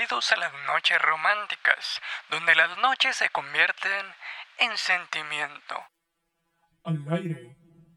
Bienvenidos a las noches románticas, donde las noches se convierten en sentimiento. Al aire.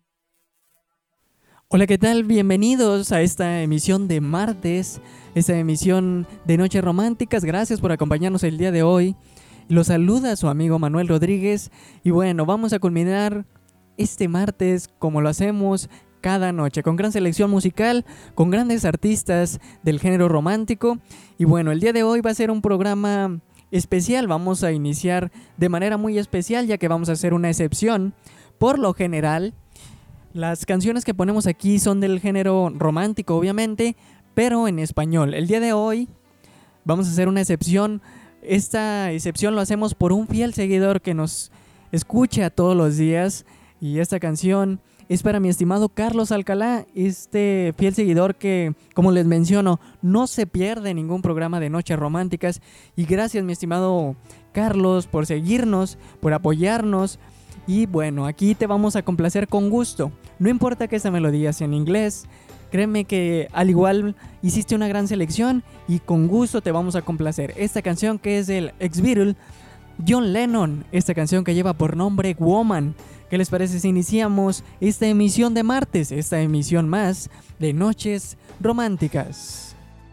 Hola, ¿qué tal? Bienvenidos a esta emisión de martes, esta emisión de Noches Románticas. Gracias por acompañarnos el día de hoy. Los saluda su amigo Manuel Rodríguez. Y bueno, vamos a culminar este martes como lo hacemos cada noche, con gran selección musical, con grandes artistas del género romántico. Y bueno, el día de hoy va a ser un programa especial. Vamos a iniciar de manera muy especial, ya que vamos a hacer una excepción. Por lo general, las canciones que ponemos aquí son del género romántico, obviamente, pero en español. El día de hoy vamos a hacer una excepción. Esta excepción lo hacemos por un fiel seguidor que nos escucha todos los días. Y esta canción es para mi estimado Carlos Alcalá, este fiel seguidor que, como les menciono, no se pierde ningún programa de Noches Románticas. Y gracias, mi estimado Carlos, por seguirnos, por apoyarnos. Y bueno, aquí te vamos a complacer con gusto. No importa que esta melodía sea en inglés, créeme que al igual hiciste una gran selección y con gusto te vamos a complacer. Esta canción que es del ex-Beatle John Lennon, esta canción que lleva por nombre Woman. ¿Qué les parece si iniciamos esta emisión de martes, esta emisión más de Noches Románticas?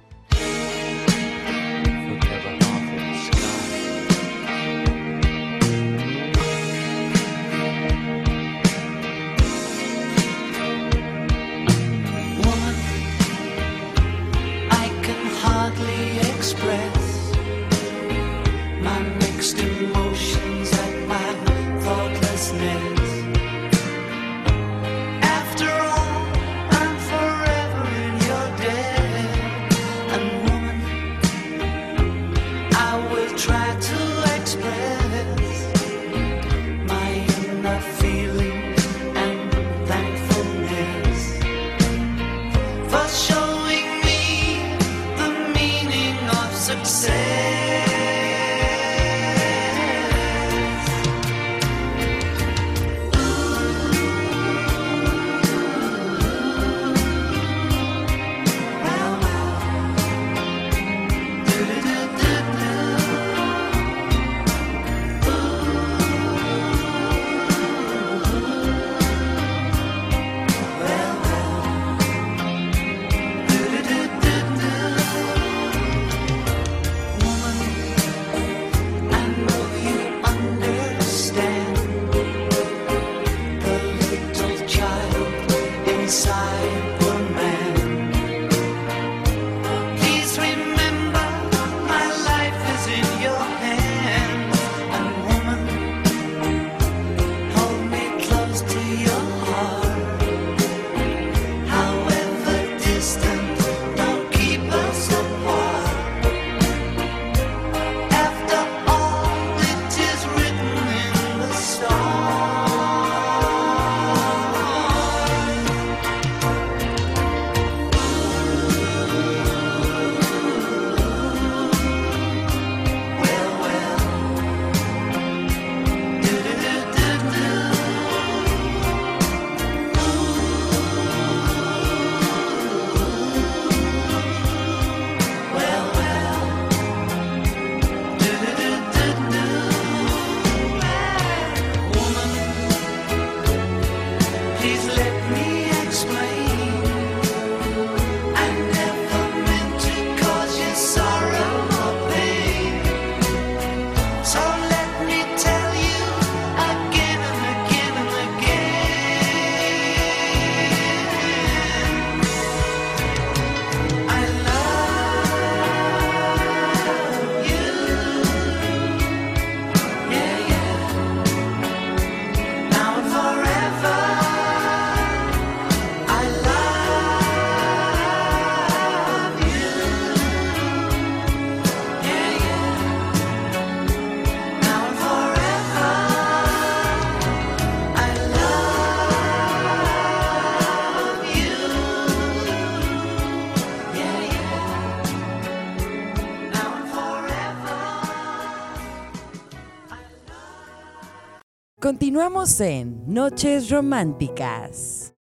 Continuamos en Noches Románticas.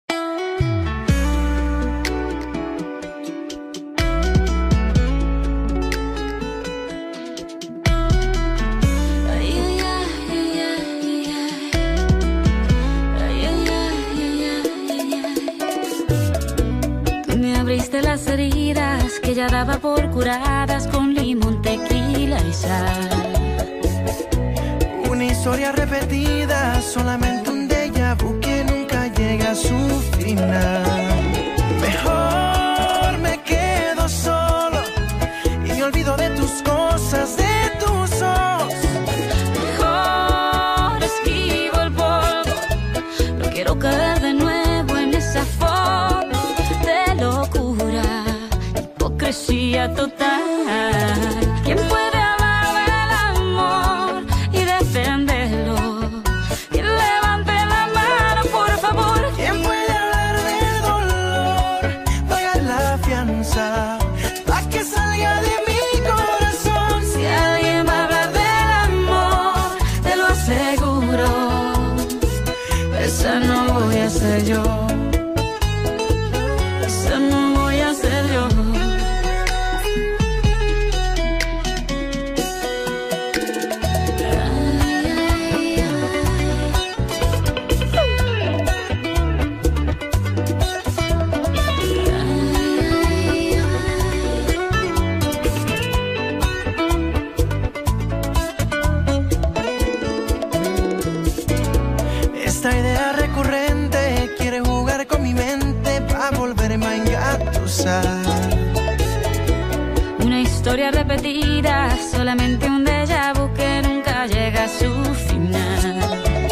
daba por curadas con limón, tequila y sal. Una historia repetida, solamente un déjà vu que nunca llega a su final. Mejor me quedo solo y me olvido de tus cosas, de tus ojos. Mejor esquivo el polvo, no quiero caer de nuevo en esa foto de locura, hipocresía total. ¿Quién puede hablar del amor y defenderlo? ¿Quién levante la mano, por favor? ¿Quién puede hablar del dolor? Paga la fianza pa' que salga de mi corazón. Si alguien va a hablar del amor, te lo aseguro, esa no voy a ser yo. Esa no voy a ser yo. Esta idea recurrente quiere jugar con mi mente pa' volverme a engatusar. Una historia repetida, solamente un déjà vu que nunca llega a su final.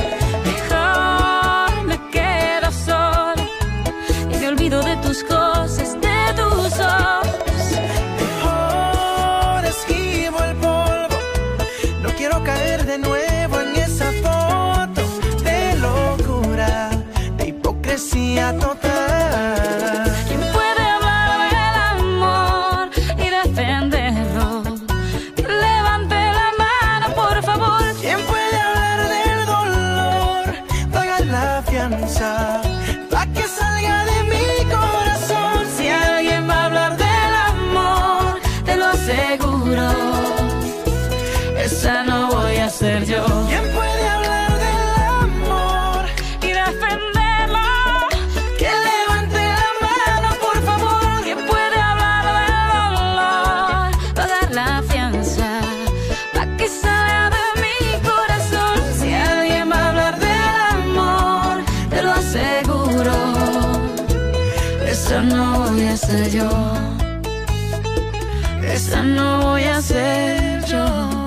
Mejor me quedo sola y me olvido de tus cosas, de tus ojos. Mejor esquivo el polvo, no quiero caer de nuevo en esa foto de locura, de hipocresía total. ¿Quién puede hablar del amor y defenderlo? Que levante la mano, por favor. ¿Quién puede hablar del dolor? Paga la fianza pa' que salga de mi corazón. Si alguien va a hablar del amor, te lo aseguro, esa no voy a ser yo. ¿Quién puede hablar del amor? Y defenderlo, Que levante la mano, por favor. ¿quién puede hablar del dolor? Pagar la fianza pa' que salga de mi corazón. Si alguien va a hablar del amor, te lo aseguro, esa no voy a ser yo. Esa no voy a ser yo.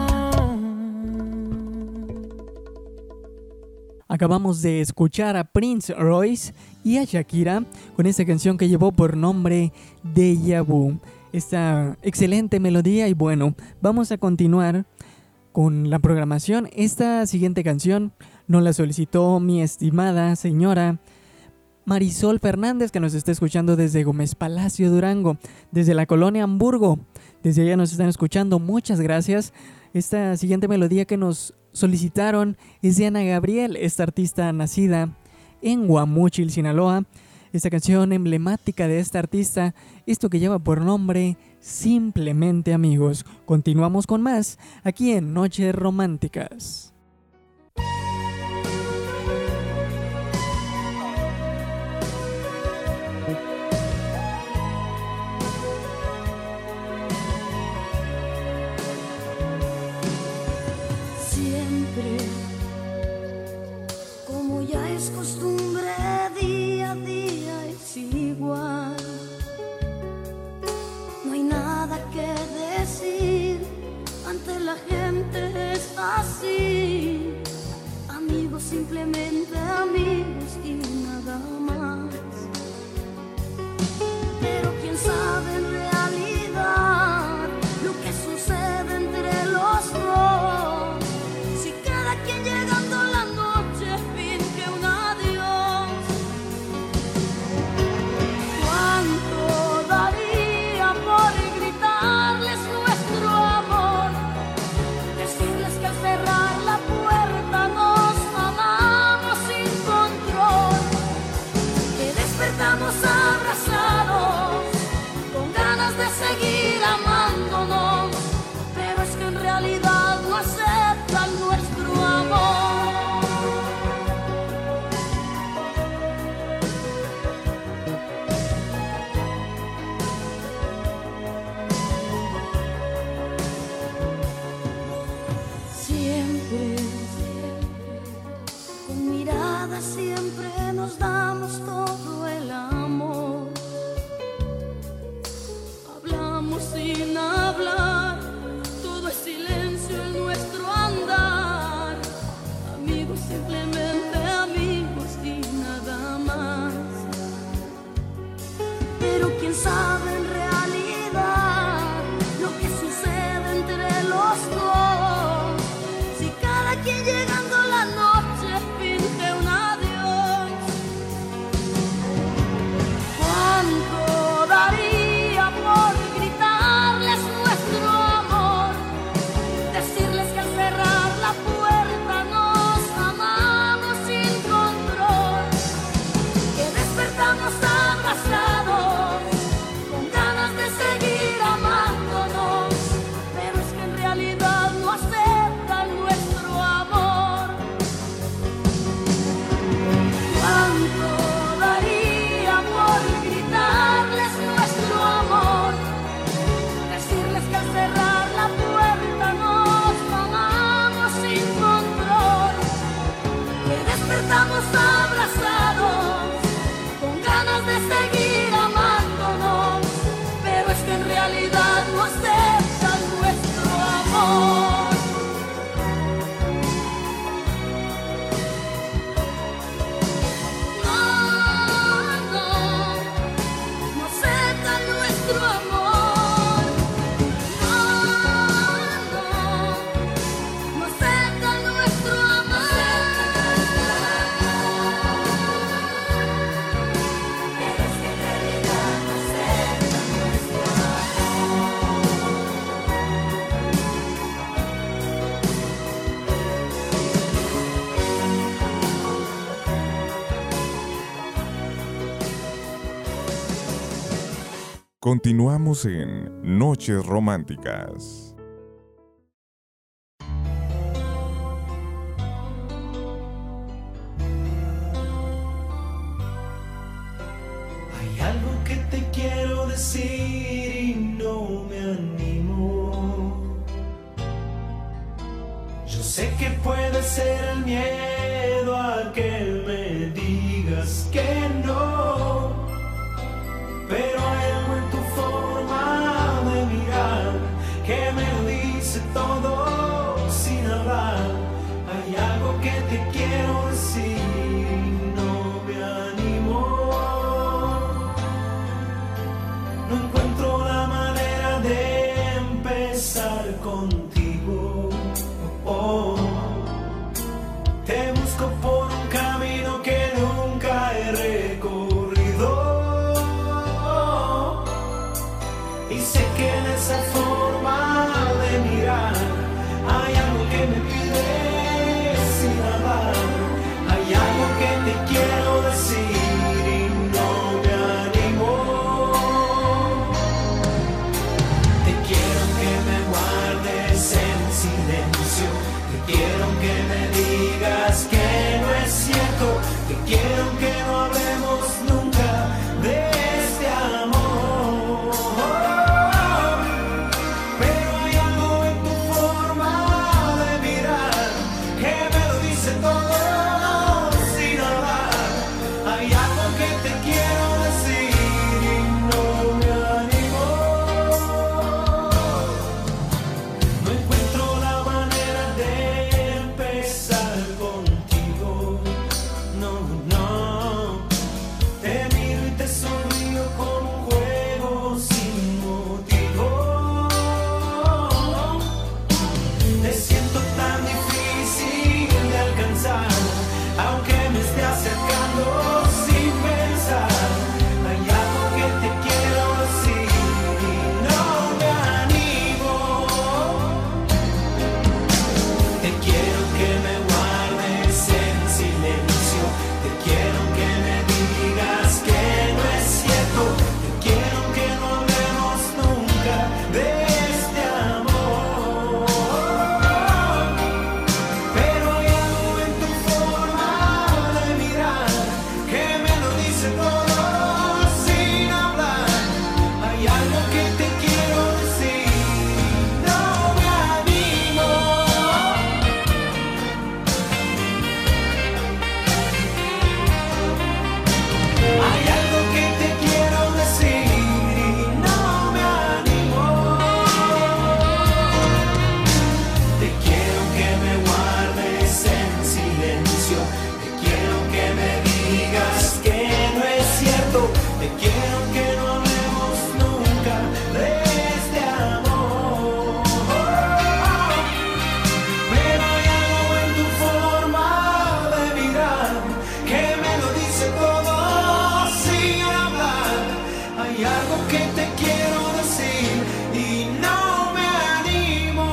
Acabamos de escuchar a Prince Royce y a Shakira con esta canción que llevó por nombre Déjà Vu. Esta excelente melodía y bueno, vamos a continuar con la programación. Esta siguiente canción nos la solicitó mi estimada señora Marisol Fernández, que nos está escuchando desde Gómez Palacio, Durango, desde la colonia Hamburgo. Desde allá nos están escuchando, muchas gracias. Esta siguiente melodía que nos solicitaron es de Ana Gabriel, esta artista nacida en Guamúchil, Sinaloa. Esta canción emblemática de esta artista, esto que lleva por nombre Simplemente Amigos. Continuamos con más aquí en Noches Románticas. Siempre, como ya es costumbre, día a día es igual. No hay nada que decir, ante la gente es así. Amigos, simplemente amigos y nada más. Pero quién sabe en realidad lo que sucede entre los dos. Si cada quien llegando a la noche finge un adiós, ¿cuánto daría por gritarles nuestro amor? Decirles que al cerrar la puerta nos amamos sin control. Continuamos en Noches Románticas. Hay algo que te quiero decir y no me animo. Yo sé que puede ser el miedo a que me digas que no, pero hay algo en tu forma de mirar que me lo dice todo sin hablar. Hay algo que te quiero decir y no me animo. No encuentro la manera de empezar contigo. Oh, te busco por un camino que nunca he recorrido. Y sé que en esa forma de mirar hay algo que me pide sin hablar. Hay algo que te quiero decir y no me animo. Te quiero que me guardes en silencio. Te quiero que me digas que no es cierto. Te quiero que no hablemos nunca de este amor. Pero hay algo en tu forma de mirar que me lo dice todo sin hablar. Hay algo que te quiero decir y no me animo. No encuentro la manera de empezar contigo. No, no. Te miro y te sonrío como un juego sin motivo. Te siento tan difícil de alcanzar, aunque me esté acercando sin pensar. Hay algo que te quiero decir y no me animo. Te quiero que me guardes en silencio. Te quiero que me digas que no es cierto. Te quiero que no hablemos nunca de este amor. Pero hay algo en tu forma de mirar que me lo dice todo sin hablar. Hay algo que te quiero decir y no me animo. Hay algo que te quiero decir y no me animo. Te quiero que me guardes en silencio. Te quiero que me digas que no es cierto. Te quiero que no hablemos nunca de este amor. Pero hay algo en tu forma de mirar que me lo dice todo sin hablar. Hay algo que te quiero decir y no me animo.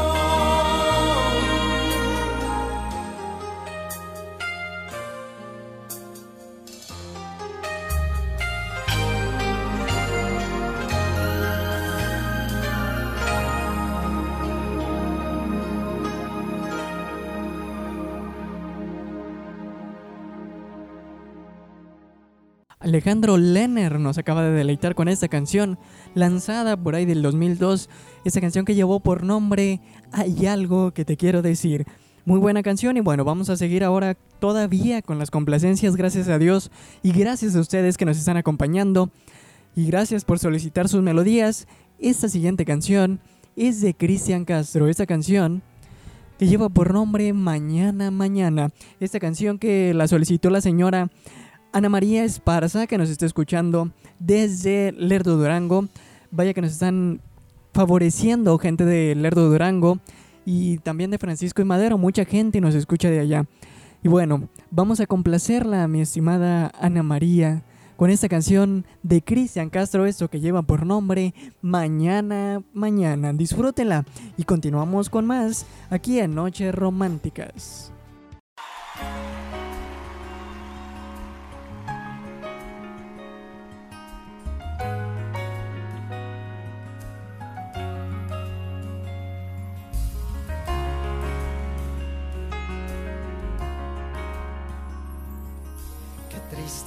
Alejandro Lerner nos acaba de deleitar con esta canción, lanzada por ahí del 2002. Esta canción que llevó por nombre Hay algo que te quiero decir. Muy buena canción y bueno, vamos a seguir ahora todavía con las complacencias, gracias a Dios y gracias a ustedes que nos están acompañando y gracias por solicitar sus melodías. Esta siguiente canción es de Cristian Castro, esta canción que lleva por nombre Mañana, Mañana. Esta canción que la solicitó la señora Ana María Esparza, que nos está escuchando desde Lerdo, Durango. Vaya que nos están favoreciendo gente de Lerdo, Durango y también de Francisco y Madero. Mucha gente nos escucha de allá. Y bueno, vamos a complacerla, mi estimada Ana María, con esta canción de Cristian Castro, esto que lleva por nombre Mañana, Mañana. Disfrútenla y continuamos con más aquí en Noches Románticas.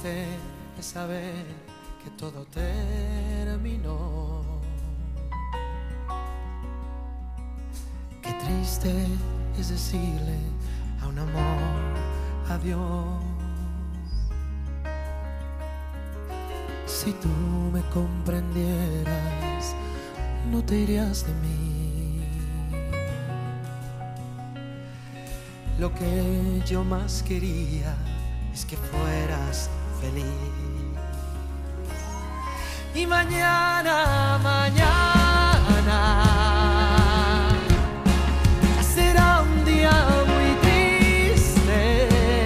triste es saber que todo terminó. Qué triste es decirle a un amor adiós. Si tú me comprendieras, no te irías de mí. Lo que yo más quería es que fueras feliz. Y mañana, ya será un día muy triste,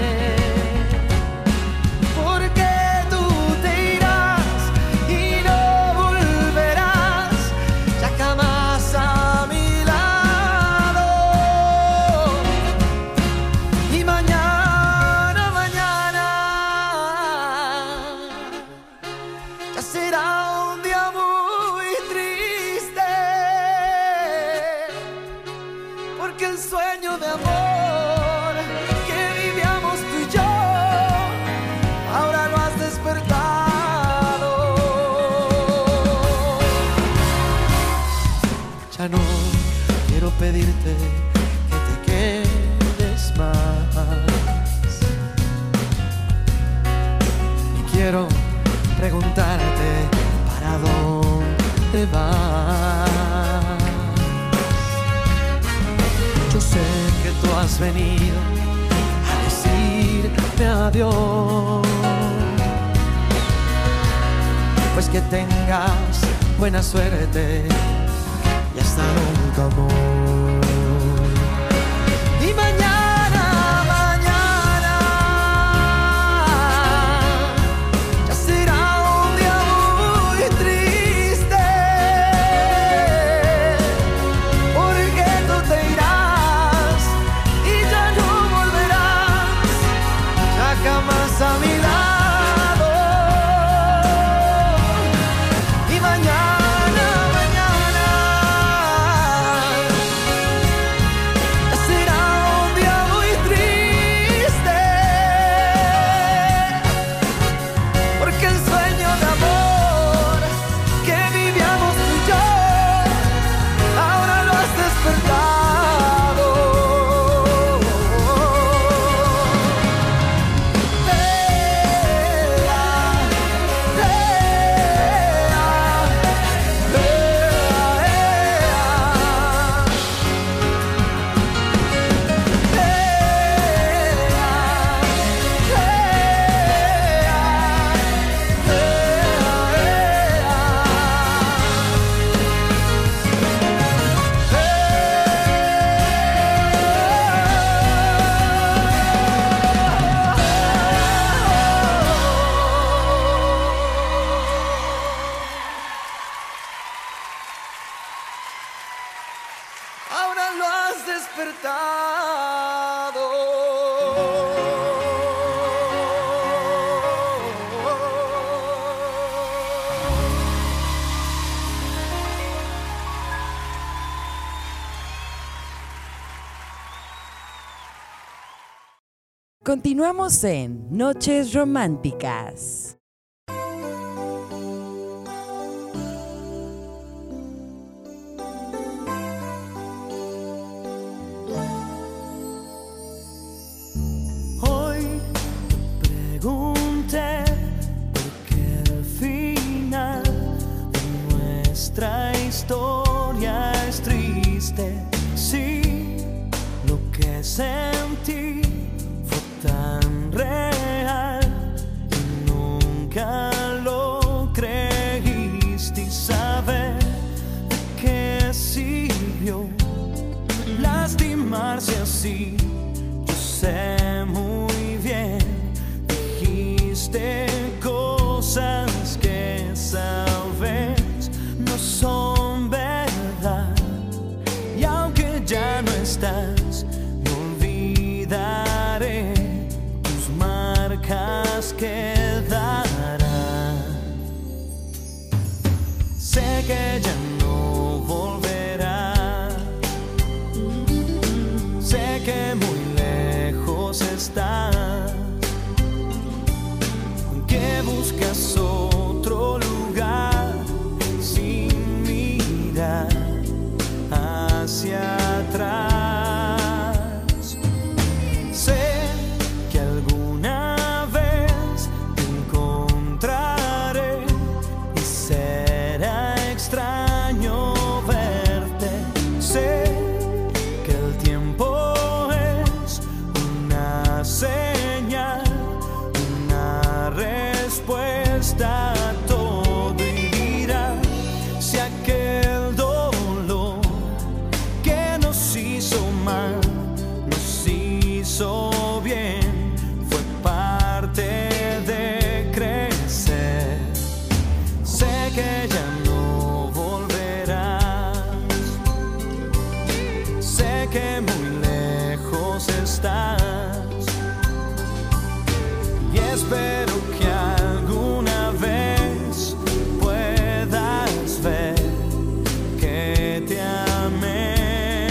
porque tú te irás y no volverás ya jamás a mi lado. Y mañana, ya será un día muy triste, porque el sueño de amor que vivíamos tú y yo ahora lo has despertado. Ya no quiero pedirte que te quedes más, ni quiero preguntarte para dónde vas. Yo sé que tú has venido a decirme adiós, pues que tengas buena suerte y hasta nunca, amor. Y mañana, ya será un día muy triste, porque tú te irás y ya no volverás ya jamás a mi lado. Y mañana, ya será un día muy triste, porque el sueño de amor que vivíamos tú y yo ahora lo has despertado. Ahora lo has despertado. Continuamos en Noches Románticas. Hoy pregunté por qué el final de nuestra historia es triste. Sí, lo que sentí fue tan real y nunca lo creíste. Y saber de qué sirvió lastimarse así. Yo sé muy bien, dijiste cosas que sabes no son verdad. Y aunque ya no estás, no olvidaré, tus marcas quedarán. Sé que ya no volverás, sé que muy lejos está hacia atrás. Sé que alguna vez te encontraré y será extraño verte. Sé que el tiempo es una señal, una respuesta a todo, y dirá si aquel dolor que nos hizo mal, nos hizo bien, fue parte de crecer. Sé que ya no volverás, sé que muy lejos estás, y espero que alguna vez puedas ver que te amé.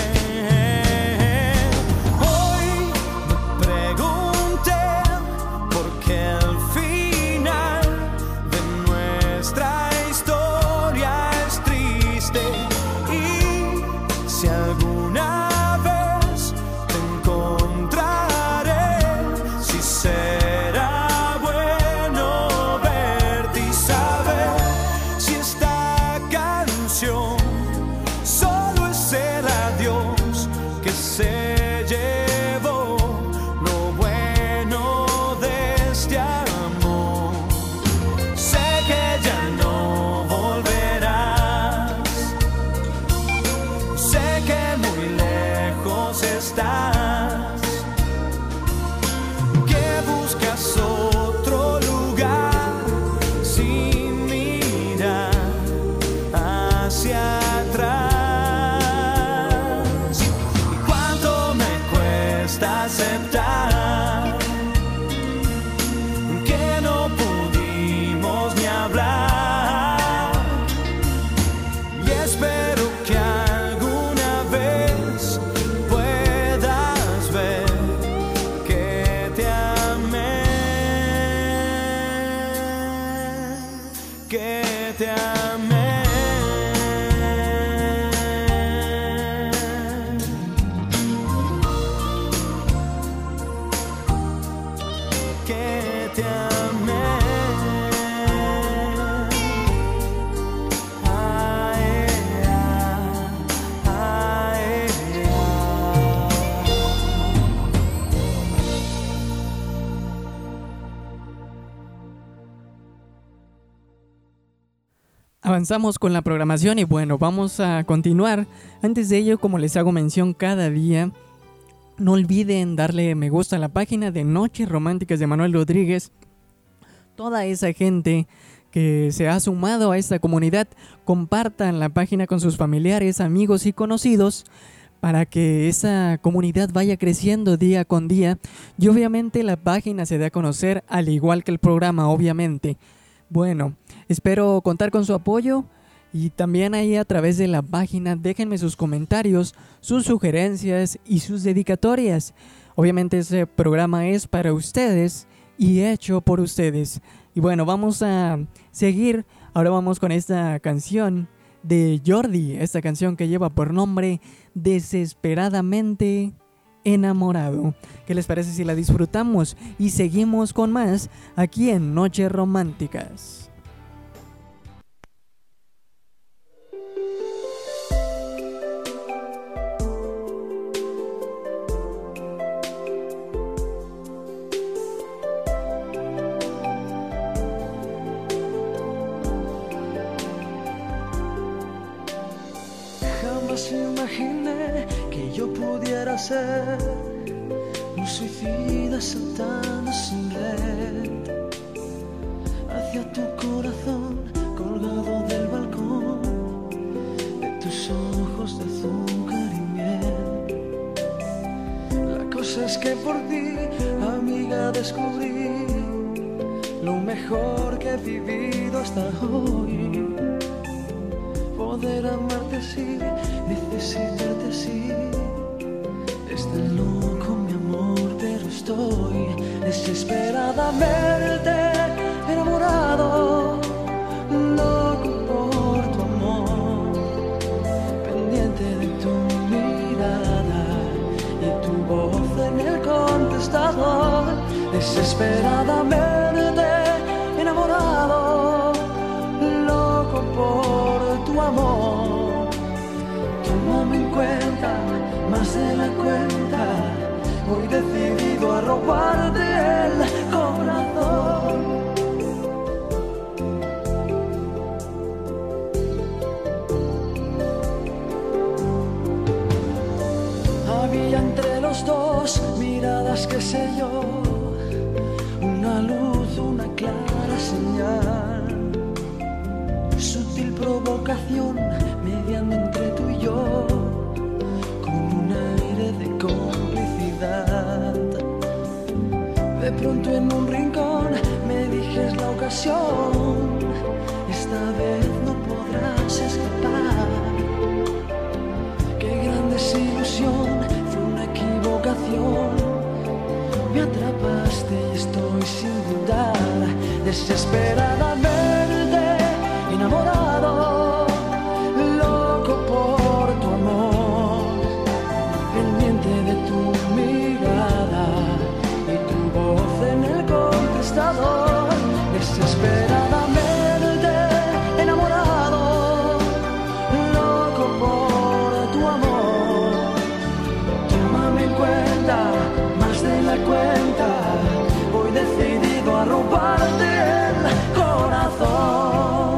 Hoy me pregunté por qué el final de nuestra historia es triste, y si alguna vez te encontraré, si será bueno verte y saber si esta canción solo es el adiós que se llevó lo bueno de este amor. Sé que ya no volverás, sé que muy lejos estás, que buscas otro lugar sin mirar hacia atrás. Y cuánto me cuesta aceptar que no pudimos ni hablar, y espero que alguna vez puedas ver que te amé, que te amé, que te amé. Ay, ay, ay, ay. Avanzamos con la programación y bueno, vamos a continuar. Antes de ello, como les hago mención cada día, no olviden darle me gusta a la página de Noches Románticas de Manuel Rodríguez. Toda esa gente que se ha sumado a esta comunidad, compartan la página con sus familiares, amigos y conocidos para que esa comunidad vaya creciendo día con día y obviamente la página se dé a conocer al igual que el programa, obviamente. Bueno, espero contar con su apoyo y también ahí a través de la página déjenme sus comentarios, sus sugerencias y sus dedicatorias. Obviamente ese programa es para ustedes y hecho por ustedes. Y bueno, vamos a seguir. Ahora vamos con esta canción de Jordi, esta canción que lleva por nombre Desesperadamente Enamorado. ¿Qué les parece si la disfrutamos? Y seguimos con más aquí en Noches Románticas. Jamás imaginé que yo pudiera ser un suicida saltando sin red hacia tu corazón colgado del balcón de tus ojos de azúcar y miel. La cosa es que por ti, amiga, descubrí lo mejor que he vivido hasta hoy. Poder amarte así, necesitarte así. Es tan loco mi amor, pero estoy desesperadamente enamorado, loco por tu amor, pendiente de tu mirada. desesperadamente enamorado, loco por tu amor. Tómame en cuenta, más de la cuenta, hoy decidido a robarte el corazón. Había entre los dos miradas, qué sé yo, una luz, una clara señal, sutil provocación mediando entre tú y yo, con un aire de complicidad. De pronto en un rincón me dijes la ocasión, esta vez no podrás escapar. Qué gran desilusión, fue una equivocación. Me atrapaste y estoy sin dudar, desesperadamente enamorado, loco por tu amor, pendiente de tu mirada y tu voz en el contestador, desesperadamente enamorado, loco por tu amor. Tómame en cuenta, más de la cuenta, hoy decidido a robarte el corazón.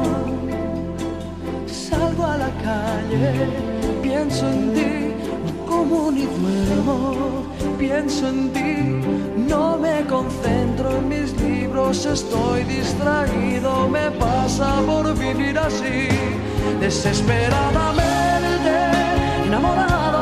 Salgo a la calle, pienso en ti, no como ni duermo, pienso en ti, no me concentro en mis libros, estoy distraído, me pasa por vivir así, desesperadamente enamorado,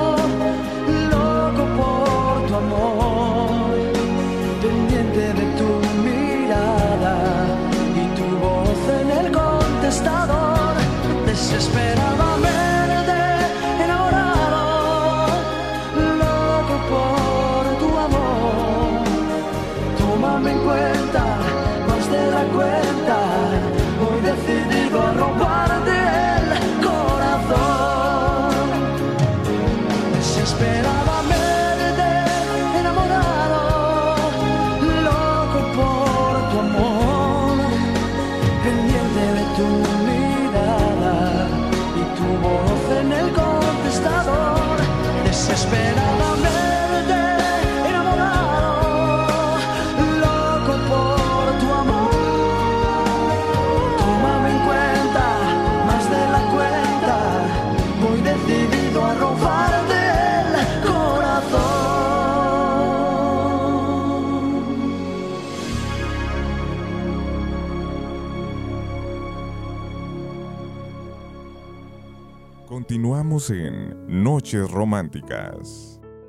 loco por tu amor, pendiente de tu mirada y tu voz en el contestador, desesperadamente enamorado, loco por tu amor. Tómame en cuenta, más de la cuenta, hoy decidido a robarte el corazón, desesperadamente enamorado, loco por tu amor, pendiente de tu mirada y tu voz en el contestador, desesperadamente enamorado, loco por tu amor. Tómame en cuenta, más de la cuenta, voy decidido a robarte el corazón. Continuamos en Noches Románticas.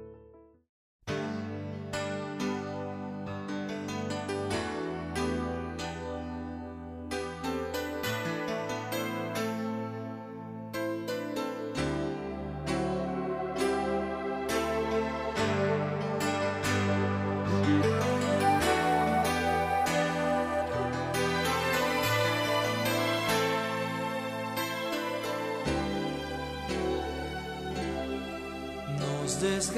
Nos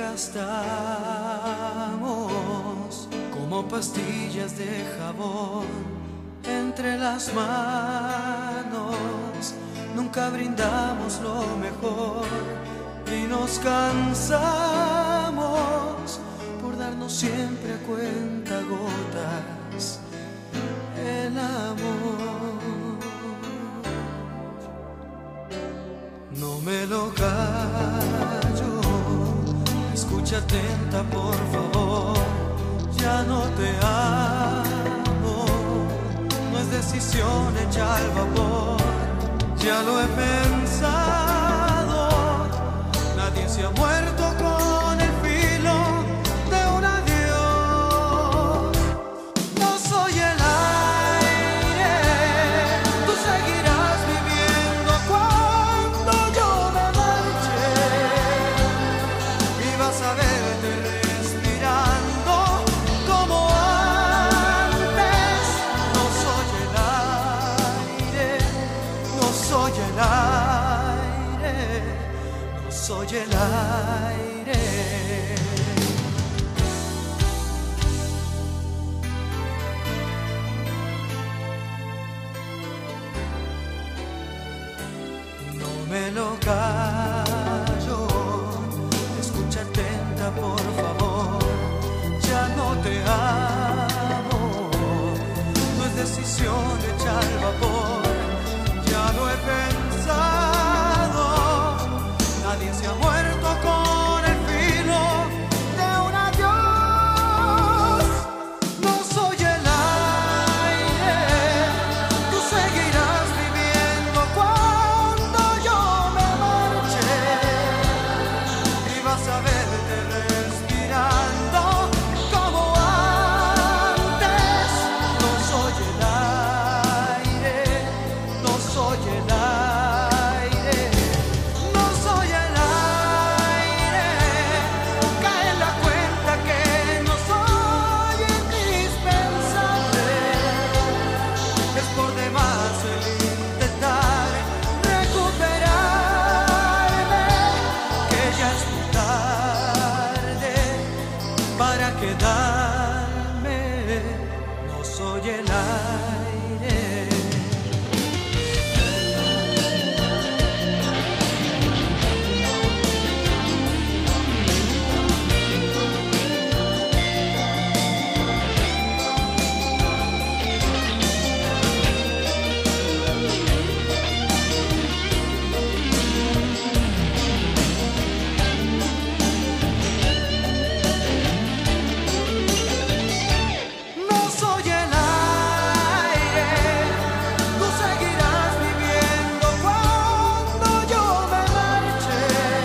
desgastamos como pastillas de jabón entre las manos, nunca brindamos lo mejor y nos cansamos por darnos siempre a cuentagotas el amor. No me lo callo, escucha atenta por favor, ya no te amo, no es decisión hecha al vapor, ya lo he pensado, nadie se ha muerto con el filo de un adiós, no soy el aire, tú seguirás viviendo cuando yo me marche y vas a verte respirando como antes. No soy el aire, no soy el aire, no soy el aire. por favor, ya no te amo. No es decisión de echar vapor, ya lo he pensado. Nadie se ha muerto con el filo de un adiós. No soy el aire, tú seguirás viviendo cuando yo me marche, y vas a verte respirando como antes. No soy el aire, no soy el aire, no soy el aire. Cae en la cuenta que no soy indispensable. Es por demás el intentar recuperarme, que ya es muy tarde para quedarme. No soy el aire. No soy el aire, tú seguirás viviendo cuando yo me marche,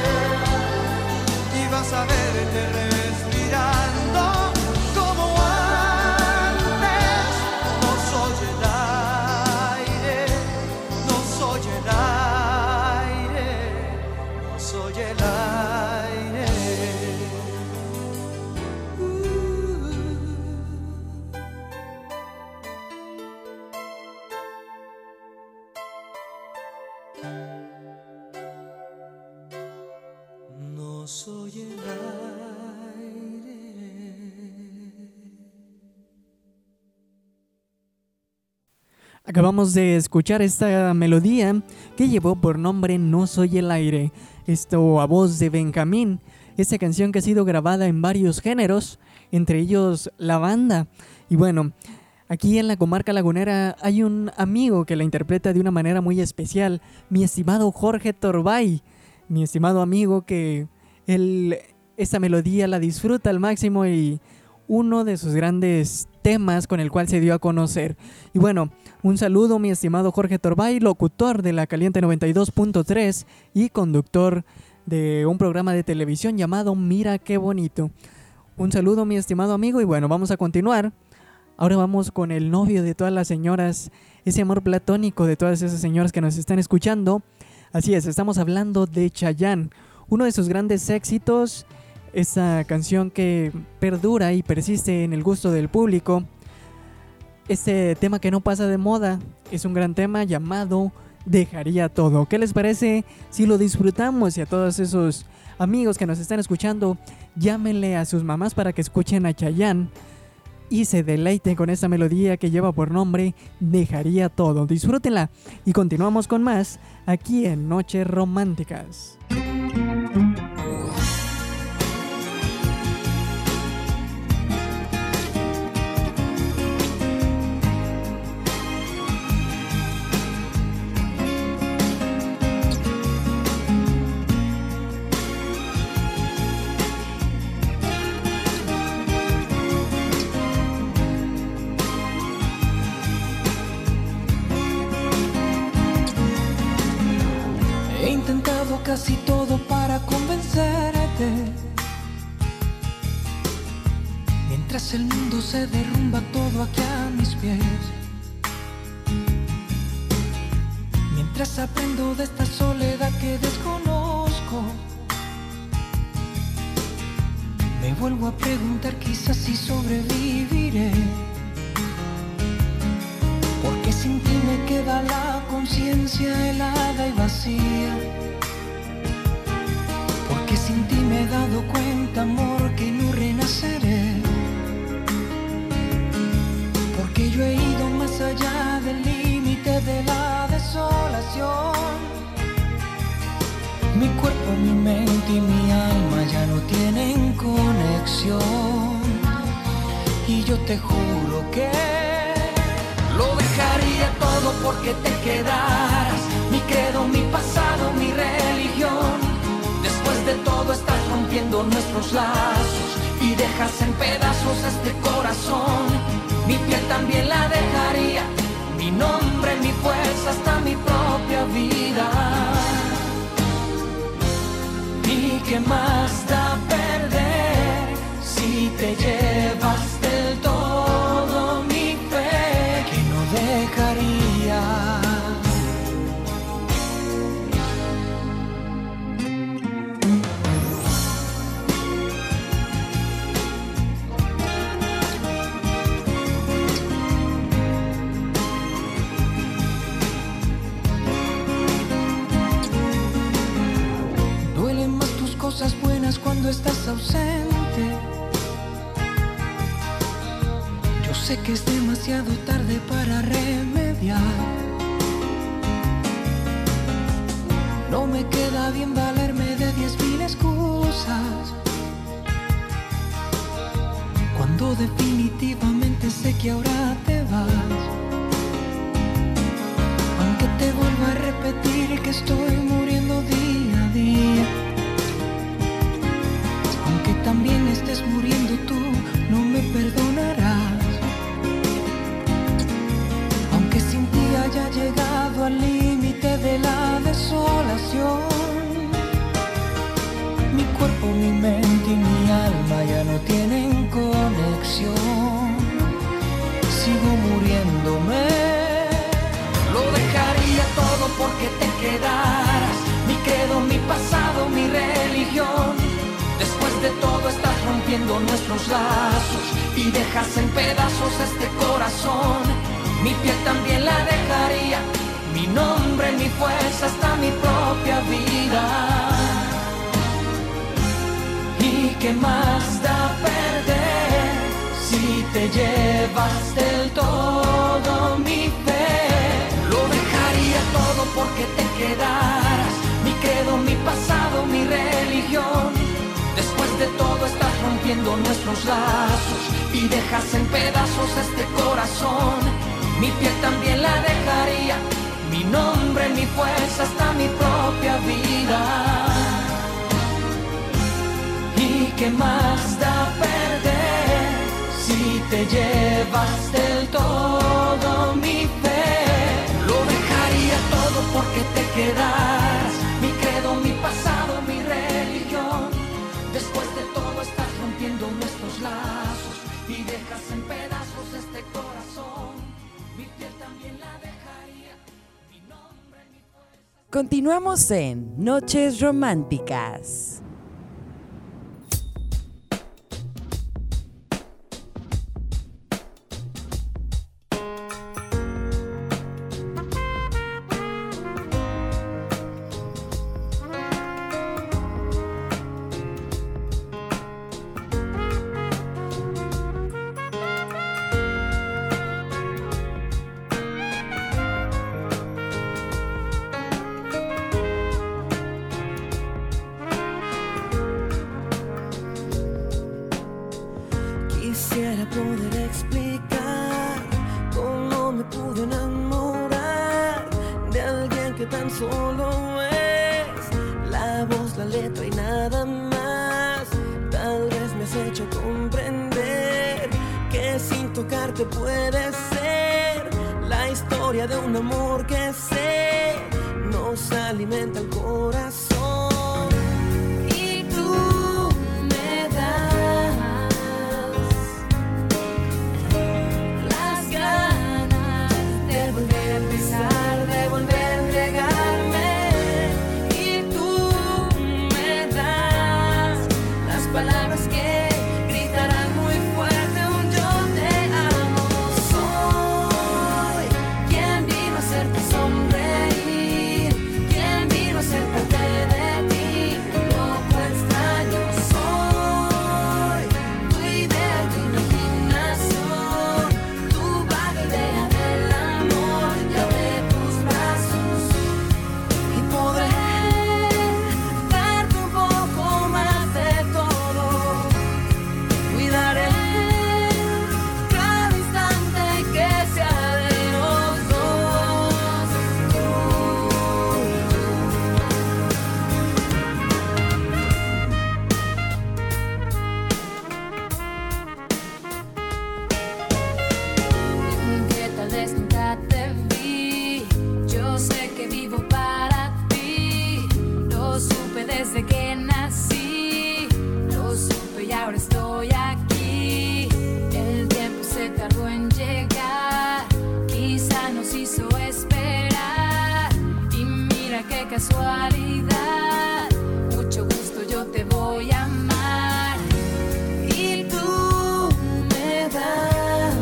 y vas a verte respirando como antes. No soy el aire, no soy el aire, no soy el aire. No soy el aire. Acabamos de escuchar esta melodía que llevó por nombre No Soy el Aire. Esto a voz de Benjamín. Esta canción que ha sido grabada en varios géneros, entre ellos la banda. Y bueno, aquí en la comarca lagunera hay un amigo que la interpreta de una manera muy especial, mi estimado Jorge Torbay, mi estimado amigo, que él esta melodía la disfruta al máximo y uno de sus grandes temas con el cual se dio a conocer. Y bueno, un saludo mi estimado Jorge Torbay, locutor de La Caliente 92.3 y conductor de un programa de televisión llamado Mira Qué Bonito. Un saludo mi estimado amigo y bueno, vamos a continuar. Ahora vamos con el novio de todas las señoras, ese amor platónico de todas esas señoras que nos están escuchando. Así es, estamos hablando de Chayanne, uno de sus grandes éxitos, esa canción que perdura y persiste en el gusto del público. Este tema que no pasa de moda es un gran tema llamado Dejaría Todo. ¿Qué les parece si lo disfrutamos? Y a todos esos amigos que nos están escuchando, llámenle a sus mamás para que escuchen a Chayanne y se deleiten con esta melodía que lleva por nombre Dejaría Todo. Disfrútenla y continuamos con más aquí en Noches Románticas. Casi todo para convencerte, mientras el mundo se derrumba todo aquí a mis pies, mientras aprendo de esta soledad que desconozco, me vuelvo a preguntar quizás si sobreviviré, porque sin ti me queda la conciencia helada y vacía. Que sin ti me he dado cuenta, amor, que no renaceré. Porque yo he ido más allá del límite de la desolación. Mi cuerpo, mi mente y mi alma ya no tienen conexión. Y yo te juro que lo dejaría todo porque te quedaras. Mi credo, mi pasado, mi religión. Después de todo estás rompiendo nuestros lazos y dejas en pedazos este corazón. Mi piel también la dejaría, mi nombre, mi fuerza, hasta mi propia vida. ¿Y qué más da perder si te llevas del todo mi fe que no dejaría? Cosas buenas cuando estás ausente. Yo sé que es demasiado tarde para remediar. No me queda bien valerme de 10,000 excusas cuando definitivamente sé que ahora te vas. Aunque te vuelva a repetir que estoy muriendo día a día, aunque también estés muriendo tú, no me perdonarás. Aunque sin ti haya llegado al límite de la desolación, mi cuerpo, mi mente y mi alma ya no tienen conexión. Sigo muriéndome. Lo dejaría todo porque te quedaras. Mi credo, mi pasado, mi religión. Después de todo estás rompiendo nuestros lazos y dejas en pedazos este corazón. Mi piel también la dejaría, mi nombre, mi fuerza, hasta mi propia vida. ¿Y qué más da perder si te llevas del todo mi fe? Lo dejaría todo porque te quedaras. Mi credo, mi pasado, mi religión. Después de todo estás rompiendo nuestros lazos y dejas en pedazos este corazón. Mi piel también la dejaría, mi nombre, mi fuerza, hasta mi propia vida. ¿Y qué más da perder si te llevas del todo mi fe? Lo dejaría todo porque te quedaras. Mi credo, mi pasado, mi religión. Después de todo estás rompiendo nuestros lazos y dejas en pedazos este corazón. Mi piel también la dejaría, mi nombre, mi fuerza. Continuamos en Noches Románticas. Quisiera poder explicar cómo me pude enamorar de alguien que tan solo es la voz, la letra y nada más. Tal vez me has hecho comprender que sin tocarte puede ser la historia de un amor que sé nos alimenta el corazón. Y tú me das las ganas de volver a empezar, de volver a entregarme. Y tú me das las palabras que gritarán muy fuerte un yo te amo. Soy quien vino a hacerte sonreír, quien vino a ser parte casualidad. Mucho gusto, yo te voy a amar. Y tú me das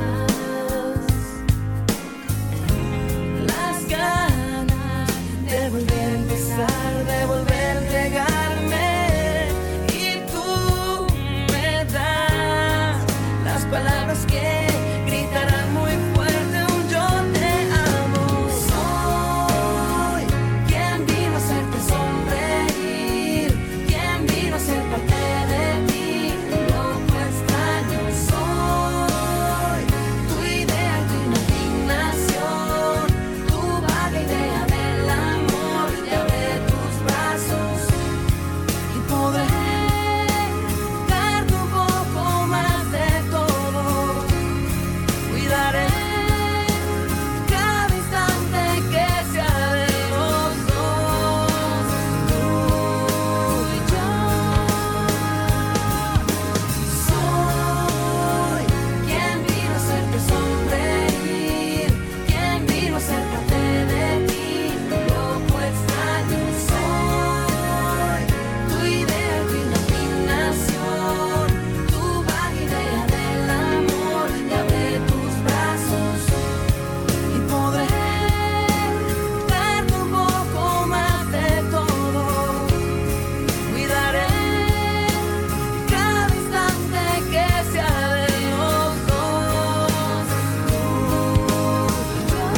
las ganas de volver a empezar, de volver a entregarme. Y tú me das las palabras que gritarán muy fuerte un yo te amo. Soy quien vino a hacerte sonreír, quien vino a ser parte de ti, loco extraño. Soy tu idea, tu imaginación, tu vaga idea del amor. Y abre tus brazos y podré darte un poco más de todo. Cuidaré cada instante que sea de los dos, tú y yo. Soy quien vino a hacerte sonreír, quien vino a ser parte de ti, loco extraño. Soy tu idea, tu imaginación, tu vaga idea del amor. Y abre tus brazos y podré darte un poco más de todo. Cuidaré cada instante que sea de los dos, tú y yo.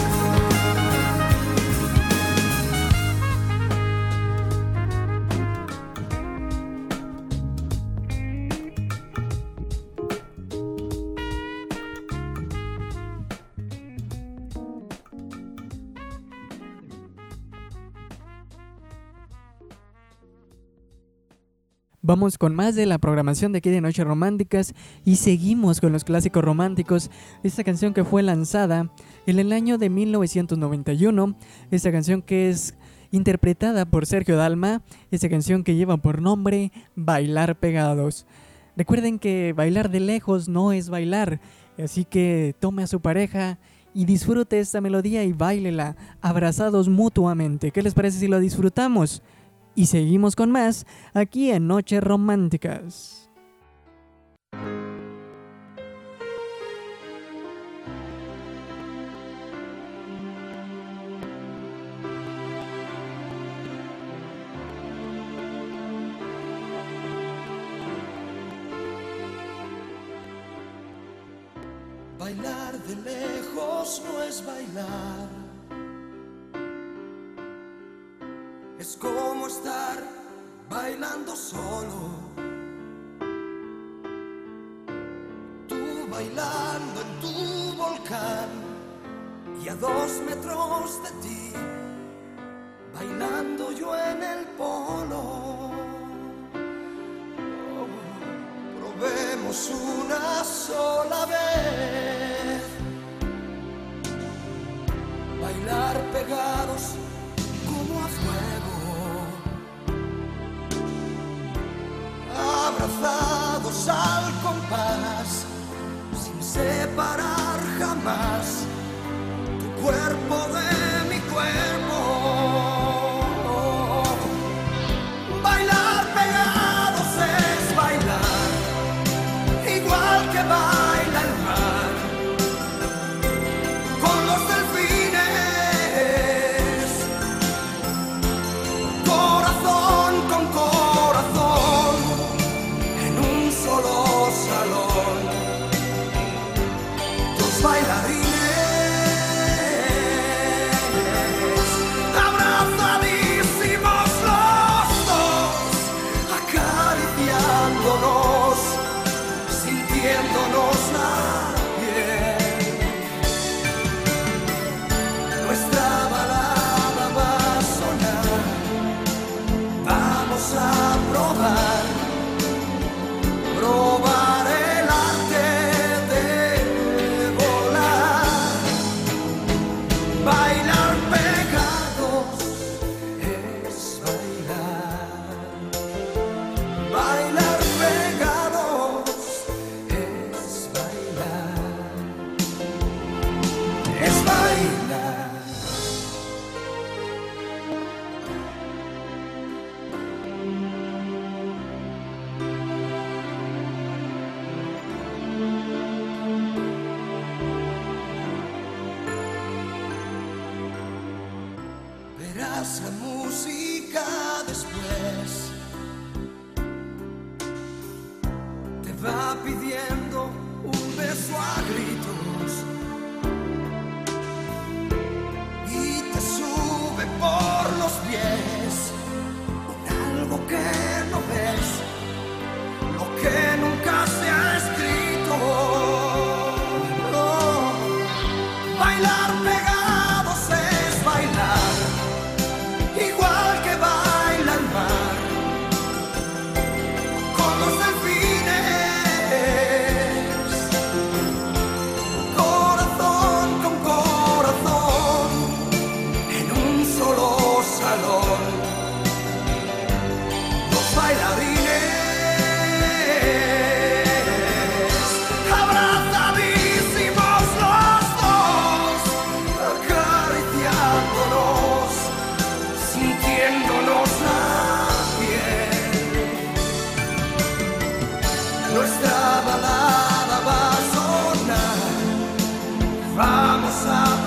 Vamos con más de la programación de aquí de Noches Románticas y seguimos con los clásicos románticos. Esta canción que fue lanzada en el año de 1991, esta canción que es interpretada por Sergio Dalma, esta canción que lleva por nombre Bailar Pegados. Recuerden que bailar de lejos no es bailar, así que tome a su pareja y disfrute esta melodía y báilela abrazados mutuamente. ¿Qué les parece si lo disfrutamos? Y seguimos con más aquí en Noches Románticas. Bailar de lejos no es bailar. Es como estar bailando solo. Tú bailando en tu volcán y a 2 metros de ti, bailando yo en el polo. Probemos una sola vez bailar pegados como a fuego, abrazados al compás, sin separar jamás tu cuerpo de mi cuerpo. Bailar pegados es bailar, igual que baila el mar, con los delfines, corazón con corazón, en un solo salón, 2 bailarines, abrazadísimos los 2, acariciándonos, sintiéndonos la piel. Nuestra balada va a sonar, vamos a probar el arte de volar. Bailar pegados es bailar, bailar pegados. hace música después. Te va pidiendo un beso a gritos y te sube por los pies con algo que no ves, lo que nunca se ha escrito. No. Bailar pegados es bailar, igual que baila el mar con los delfines. Corazón con corazón en un solo salón. Los bailarines abrazadísimos los dos, acariciándonos, sintiéndonos la piel. Nuestra balada va a sonar, vamos a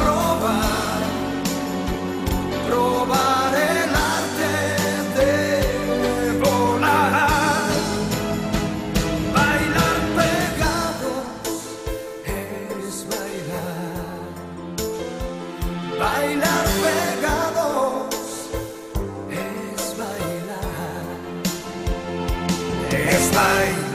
probar el arte de volar. Bailar pegados es bailar. Bailar pegados es bailar. Es bailar.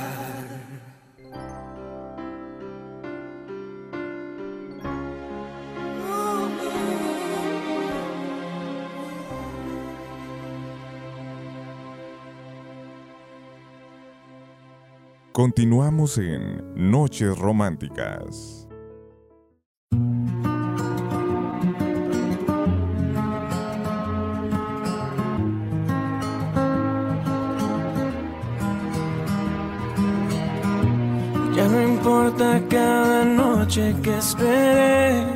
Continuamos en Noches Románticas. Ya no importa cada noche que esperé,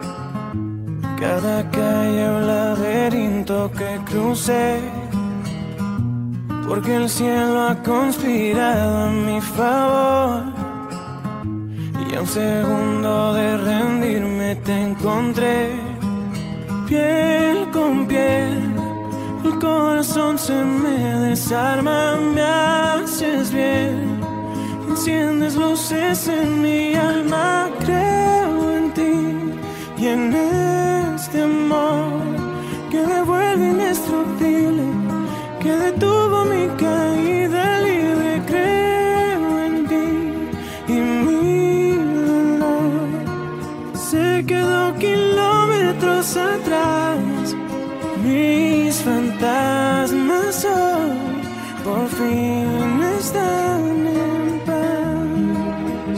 cada calle o laberinto que crucé, porque el cielo ha conspirado a mi favor. Y a un segundo de rendirme te encontré, piel con piel. El corazón se me desarma, me haces bien, enciendes luces en mi alma. Creo en ti y en este amor que me vuelve indestructible, que detuvo mi caída libre. Creo en ti y mi dolor se quedó kilómetros atrás. Mis fantasmas hoy por fin están en paz.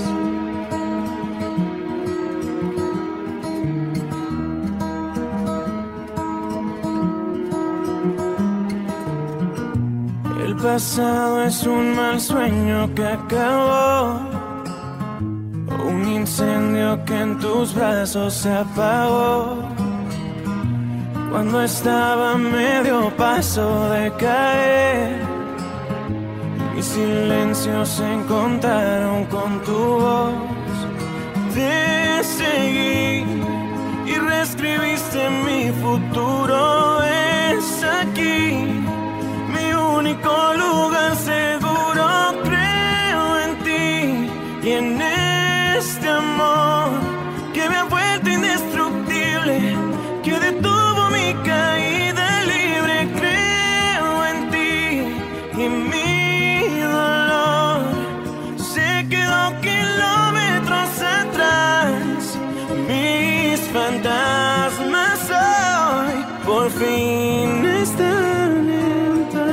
El pasado es un mal sueño que acabó, un incendio que en tus brazos se apagó. Cuando estaba a medio paso de caer, mis silencios se encontraron con tu voz. Te seguí y reescribiste mi futuro. Es aquí mi único lugar seguro. Creo en ti y en este amor que me ha vuelto indestructible, que detuvo mi caída libre. Creo en ti y mi dolor se quedó kilómetros atrás. Mis fantasmas hoy por fin están en paz.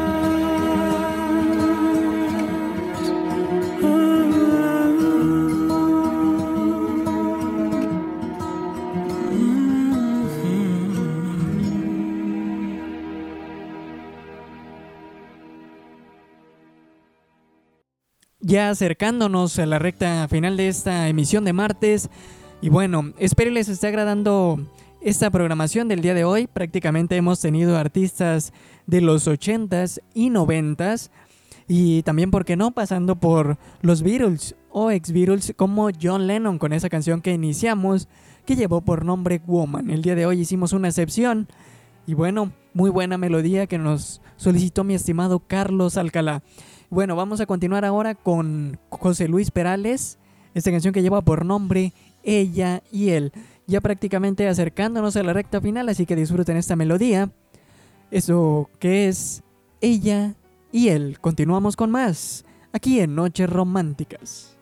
Ya acercándonos a la recta final de esta emisión de martes. Y bueno, espero les esté agradando esta programación del día de hoy. Prácticamente hemos tenido artistas de los 80s y 90s. Y también, ¿por qué no?, pasando por los Beatles o ex-Beatles como John Lennon con esa canción que iniciamos, que llevó por nombre Woman. El día de hoy hicimos una excepción. Y bueno, muy buena melodía que nos solicitó mi estimado Carlos Alcalá. Bueno, vamos a continuar ahora con José Luis Perales, esta canción que lleva por nombre Ella y Él. Ya prácticamente acercándonos a la recta final, así que disfruten esta melodía. Eso que es Ella y Él. Continuamos con más, aquí en Noches Románticas.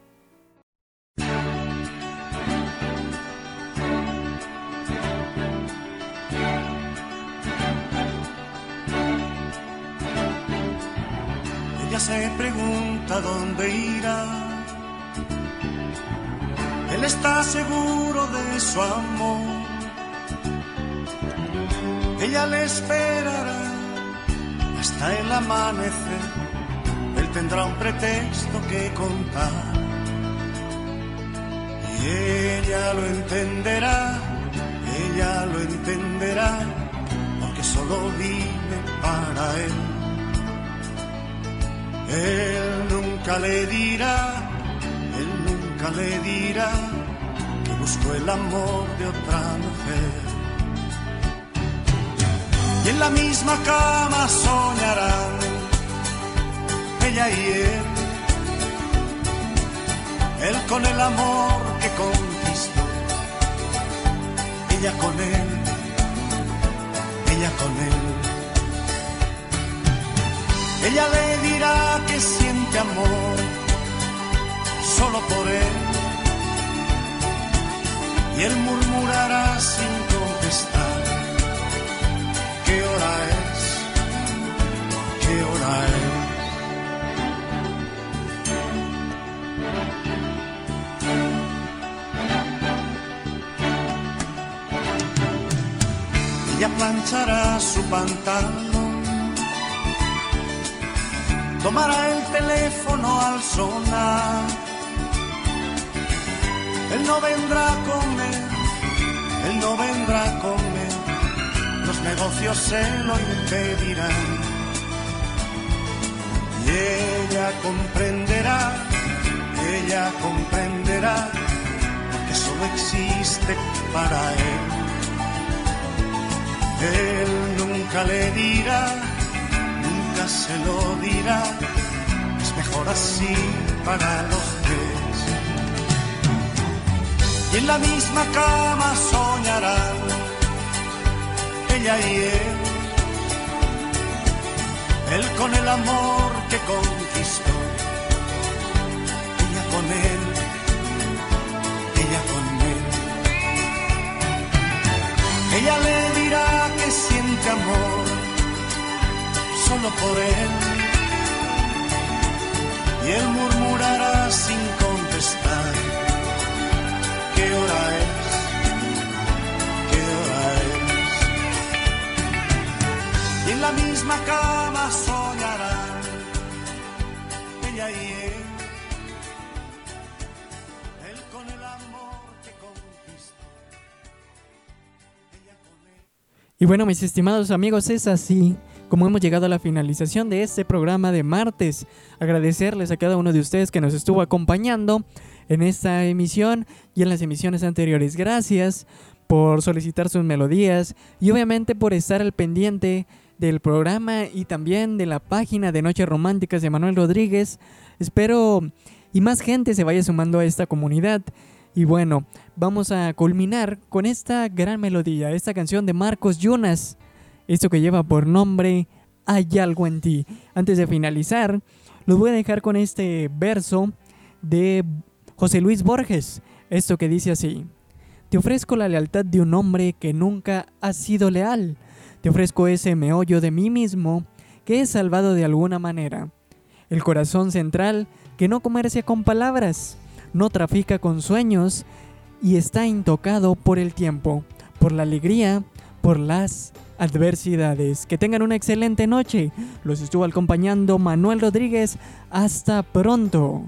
Ella se pregunta dónde irá. Él está seguro de su amor. Ella le esperará hasta el amanecer. Él tendrá un pretexto que contar. Y ella lo entenderá, porque solo vive para él. Él nunca le dirá que buscó el amor de otra mujer. Y en la misma cama soñarán ella y él con el amor que conquistó, ella con él. Ella le dirá que siente amor solo por él, y él murmurará sin contestar: ¿qué hora es? ¿Qué hora es? Ella planchará su pantalón, tomará el teléfono al sonar. Él no vendrá a comer, los negocios se lo impedirán. Y ella comprenderá que solo existe para él. Él nunca le dirá, nunca se lo dirá, es mejor así para los tres. Y en la misma cama soñarán ella y él con el amor que conquistó, ella con él. Ella le dirá que siente amor solo por él, y él murmurará sin contestar: ¿qué hora es? ¿Qué hora es? Y en la misma cama soñarán ella y él con el amor que conquistó. Y bueno, mis estimados amigos, es así como hemos llegado a la finalización de este programa de martes. Agradecerles a cada uno de ustedes que nos estuvo acompañando en esta emisión y en las emisiones anteriores. Gracias por solicitar sus melodías y obviamente por estar al pendiente del programa y también de la página de Noches Románticas de Manuel Rodríguez. Espero y más gente se vaya sumando a esta comunidad. Y bueno, vamos a culminar con esta gran melodía, esta canción de Marcos Jonas, esto que lleva por nombre Hay algo en ti. Antes de finalizar, los voy a dejar con este verso de José Luis Borges, esto que dice así: te ofrezco la lealtad de un hombre que nunca ha sido leal, te ofrezco ese meollo de mí mismo que he salvado de alguna manera, el corazón central que no comercia con palabras, no trafica con sueños y está intocado por el tiempo, por la alegría, por las adversidades. Que tengan una excelente noche. Los estuvo acompañando Manuel Rodríguez. Hasta pronto.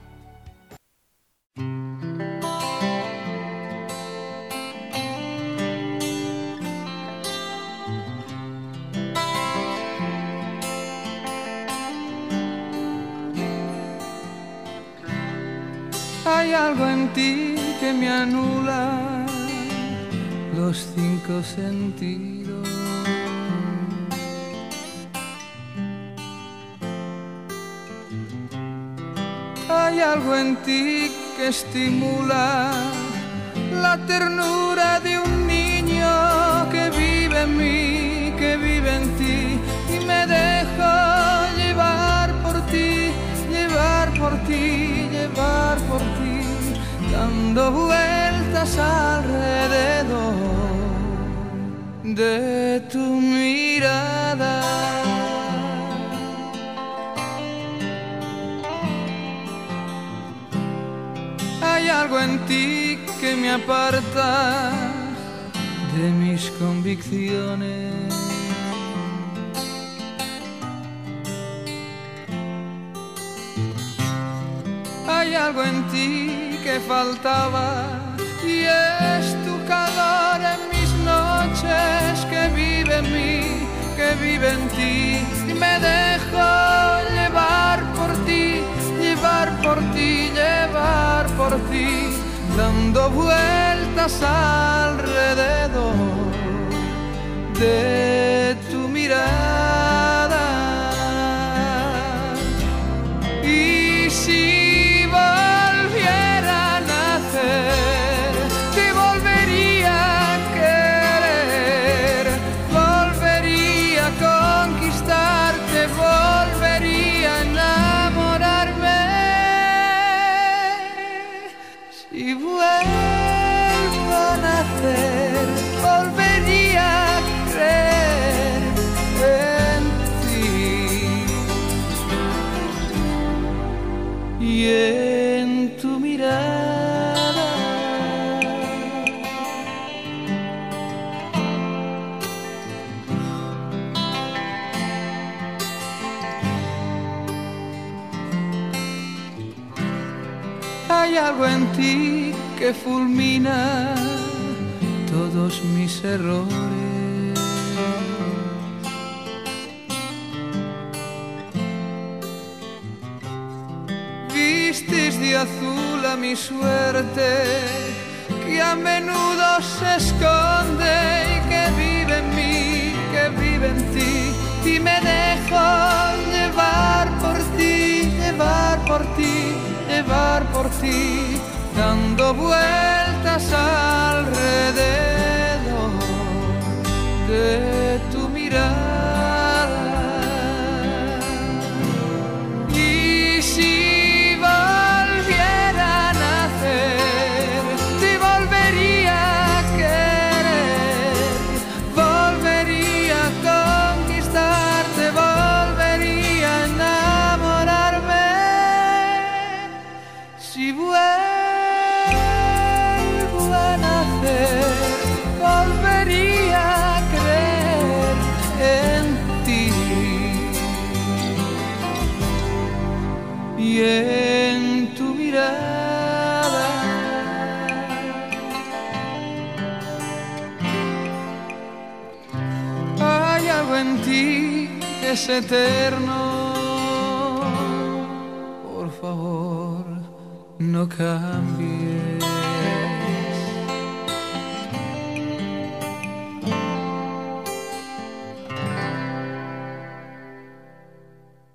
Hay algo en ti que me anula los 5 sentidos. Hay algo en ti que estimula la ternura de un niño que vive en mí, que vive en ti, y me dejo llevar por ti, llevar por ti, llevar por ti, dando vueltas alrededor de tu mirada. Hay algo en ti que me aparta de mis convicciones. Hay algo en ti que faltaba y es tu calor en mis noches, que vive en mí, que vive en ti, y me dejo llevar por ti, llevar por ti, llevar por ti, dando vueltas alrededor de tu mirada. Y si volviera a nacer, te volvería a querer, volvería a conquistarte, volvería a enamorarme. Si vuelvo a nacer, volvería a creer en ti y en tu mirada. Hay algo en ti que fulmina todos mis errores. Vistes de azul a mi suerte, que a menudo se esconde y que vive en mí, que vive en ti, y me dejo llevar por ti, llevar por ti, llevar por ti, dando vueltas alrededor de tu mirada. Y si volviera a nacer, te volvería a querer, volvería a conquistarte, volvería a enamorarme. Si vuelvo a nacer, volvería a creer en ti y en tu mirada. Hay algo en ti que es eterno. Por favor, no cambies.